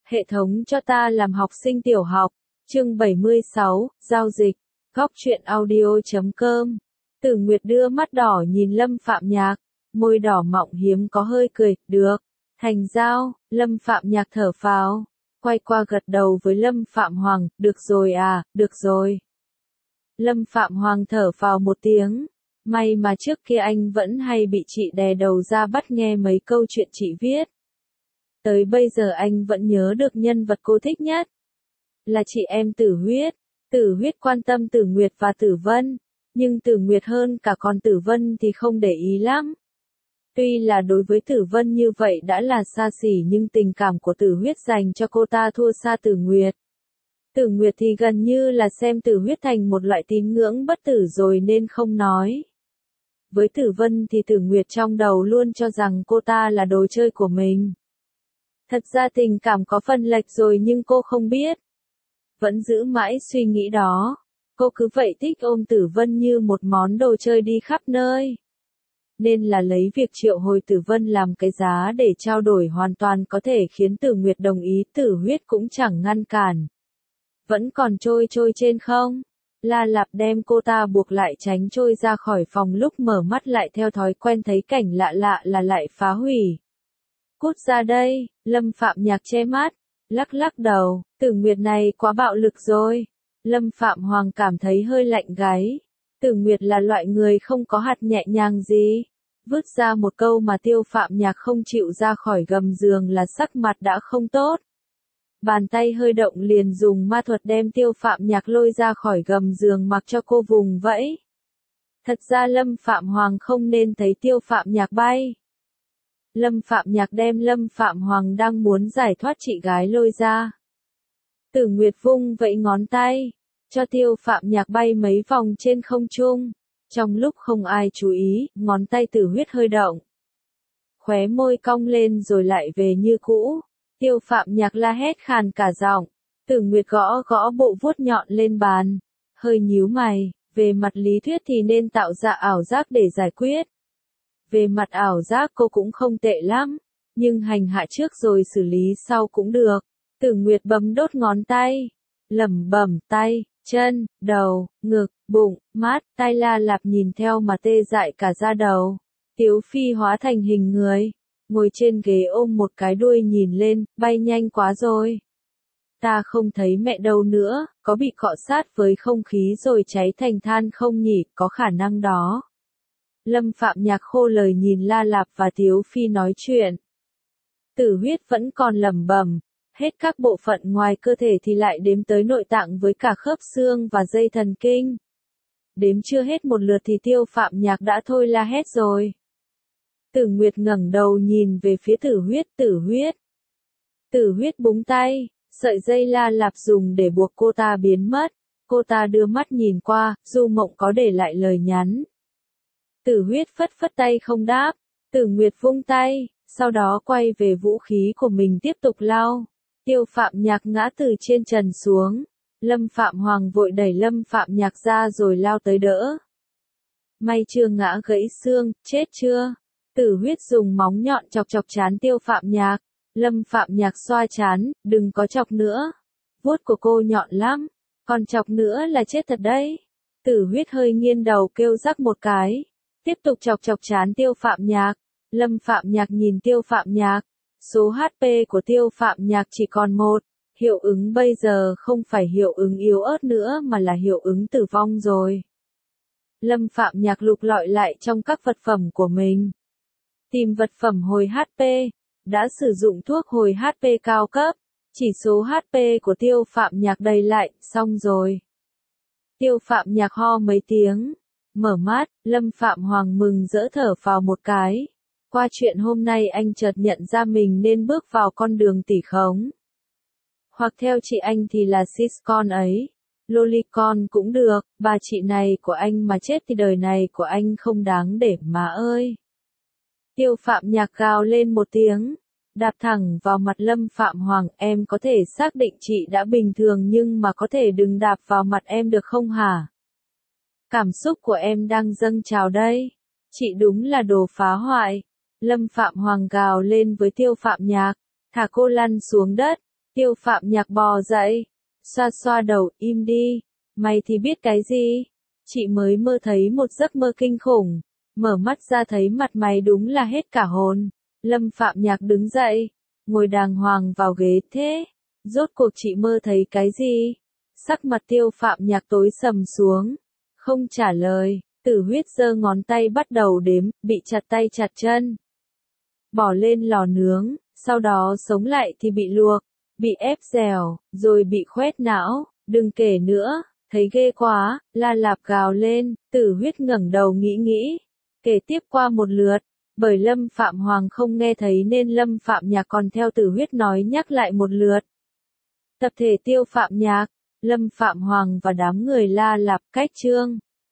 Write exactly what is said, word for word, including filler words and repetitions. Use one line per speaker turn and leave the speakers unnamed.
Hệ thống cho ta làm học sinh tiểu học. Chương bảy mươi sáu, giao dịch. Góc truyện audio chấm com. Tử Nguyệt đưa mắt đỏ nhìn Lâm Phạm Nhạc, môi đỏ mọng hiếm có hơi cười, được. Thành giao, Lâm Phạm Nhạc thở phào, quay qua gật đầu với Lâm Phạm Hoàng, được rồi à, được rồi. Lâm Phạm Hoàng thở phào một tiếng, may mà trước kia anh vẫn hay bị chị đè đầu ra bắt nghe mấy câu chuyện chị viết. Tới bây giờ anh vẫn nhớ được nhân vật cô thích nhất. Là chị em Tử Huyết. Tử Huyết quan tâm Tử Nguyệt và Tử Vân, nhưng Tử Nguyệt hơn cả còn Tử Vân thì không để ý lắm. Tuy là đối với Tử Vân như vậy đã là xa xỉ nhưng tình cảm của Tử Huyết dành cho cô ta thua xa Tử Nguyệt. Tử Nguyệt thì gần như là xem Tử Huyết thành một loại tín ngưỡng bất tử rồi nên không nói. Với Tử Vân thì Tử Nguyệt trong đầu luôn cho rằng cô ta là đồ chơi của mình. Thật ra tình cảm có phần lệch rồi nhưng cô không biết. Vẫn giữ mãi suy nghĩ đó. Cô cứ vậy thích ôm Tử Vân như một món đồ chơi đi khắp nơi. Nên là lấy việc triệu hồi Tử Vân làm cái giá để trao đổi hoàn toàn có thể khiến Tử Nguyệt đồng ý, Tử Huyết cũng chẳng ngăn cản. Vẫn còn trôi trôi trên không? La Lạp đem cô ta buộc lại tránh trôi ra khỏi phòng, lúc mở mắt lại theo thói quen thấy cảnh lạ lạ là lại phá hủy. Cút ra đây, Lâm Phạm Nhạc che mắt, lắc lắc đầu, Tử Nguyệt này quá bạo lực rồi. Lâm Phạm Hoàng cảm thấy hơi lạnh gáy. Tử Nguyệt là loại người không có hạt nhẹ nhàng gì. Vứt ra một câu mà Tiêu Phạm Nhạc không chịu ra khỏi gầm giường là sắc mặt đã không tốt. Bàn tay hơi động liền dùng ma thuật đem Tiêu Phạm Nhạc lôi ra khỏi gầm giường mặc cho cô vùng vẫy. Thật ra Lâm Phạm Hoàng không nên thấy Tiêu Phạm Nhạc bay. Lâm Phạm Nhạc đem Lâm Phạm Hoàng đang muốn giải thoát chị gái lôi ra. Tử Nguyệt vung vẫy ngón tay, cho Tiêu Phạm Nhạc bay mấy vòng trên không trung. Trong lúc không ai chú ý, ngón tay Tử Huyết hơi động. Khóe môi cong lên rồi lại về như cũ. Tiêu Phạm Nhạc la hét khàn cả giọng. Tử Nguyệt gõ gõ bộ vuốt nhọn lên bàn, hơi nhíu mày. Về mặt lý thuyết thì nên tạo ra ảo giác để giải quyết. Về mặt ảo giác cô cũng không tệ lắm, nhưng hành hạ trước rồi xử lý sau cũng được. Tử Nguyệt bấm đốt ngón tay, lẩm bẩm tay, chân, đầu, ngực, bụng, mắt, tai. La Lạp nhìn theo mà tê dại cả da đầu. Tiếu Phi hóa thành hình người, ngồi trên ghế ôm một cái đuôi nhìn lên, bay nhanh quá rồi. Ta không thấy mẹ đâu nữa, có bị cọ sát với không khí rồi cháy thành than không nhỉ, có khả năng đó. Lâm Phạm Nhạc khô lời nhìn La Lạp và Tiếu Phi nói chuyện. Tử Huyết vẫn còn lẩm bẩm, hết các bộ phận ngoài cơ thể thì lại đếm tới nội tạng với cả khớp xương và dây thần kinh. Đếm chưa hết một lượt thì Tiêu Phạm Nhạc đã thôi la hét rồi. Tử Nguyệt ngẩng đầu nhìn về phía Tử Huyết, Tử Huyết. Tử Huyết búng tay, sợi dây La Lạp dùng để buộc cô ta biến mất. Cô ta đưa mắt nhìn qua, Du Mộng có để lại lời nhắn. Tử Huyết phất phất tay không đáp. Tử Nguyệt vung tay, sau đó quay về vũ khí của mình tiếp tục lao. Tiêu Phạm Nhạc ngã từ trên trần xuống. Lâm Phạm Hoàng vội đẩy Lâm Phạm Nhạc ra rồi lao tới đỡ. May chưa ngã gãy xương, chết chưa? Tử Huyết dùng móng nhọn chọc chọc trán Tiêu Phạm Nhạc. Lâm Phạm Nhạc xoa trán, đừng có chọc nữa. Vuốt của cô nhọn lắm, còn chọc nữa là chết thật đấy. Tử Huyết hơi nghiêng đầu kêu rắc một cái. Tiếp tục chọc chọc trán Tiêu Phạm Nhạc. Lâm Phạm Nhạc nhìn Tiêu Phạm Nhạc. Số hát pê của Tiêu Phạm Nhạc chỉ còn một. Hiệu ứng bây giờ không phải hiệu ứng yếu ớt nữa mà là hiệu ứng tử vong rồi. Lâm Phạm Nhạc lục lọi lại trong các vật phẩm của mình. Tìm vật phẩm hồi hát pê. Đã sử dụng thuốc hồi hát pê cao cấp. Chỉ số hát pê của Tiêu Phạm Nhạc đầy lại, xong rồi. Tiêu Phạm Nhạc ho mấy tiếng. Mở mắt, Lâm Phạm Hoàng mừng rỡ thở phào một cái. Qua chuyện hôm nay anh chợt nhận ra mình nên bước vào con đường tỷ khống. Hoặc theo chị anh thì là siscon ấy. Lolicon cũng được, bà chị này của anh mà chết thì đời này của anh không đáng để mà ơi. Tiêu Phạm Nhạc gào lên một tiếng. Đạp thẳng vào mặt Lâm Phạm Hoàng, em có thể xác định chị đã bình thường nhưng mà có thể đừng đạp vào mặt em được không hả? Cảm xúc của em đang dâng trào đây. Chị đúng là đồ phá hoại. Lâm Phạm Hoàng gào lên với Tiêu Phạm Nhạc. Thả cô lăn xuống đất. Tiêu Phạm Nhạc bò dậy, xoa xoa đầu, im đi, mày thì biết cái gì? Chị mới mơ thấy một giấc mơ kinh khủng, mở mắt ra thấy mặt mày đúng là hết cả hồn. Lâm Phạm Nhạc đứng dậy, ngồi đàng hoàng vào ghế. Thế, rốt cuộc chị mơ thấy cái gì? Sắc mặt Tiêu Phạm Nhạc tối sầm xuống, không trả lời. Tử Huyết giơ ngón tay bắt đầu đếm, bị chặt tay chặt chân. Bỏ lên lò nướng, sau đó sống lại thì bị luộc, bị ép dẻo, rồi bị khoét não, đừng kể nữa, thấy ghê quá, La Lạp gào lên. Tử Huyết ngẩng đầu nghĩ nghĩ, kể tiếp qua một lượt, bởi Lâm Phạm Hoàng không nghe thấy nên Lâm Phạm Nhạc còn theo Tử Huyết nói nhắc lại một lượt. Tập thể Tiêu Phạm Nhạc, Lâm Phạm Hoàng và đám người La Lạp cách chương.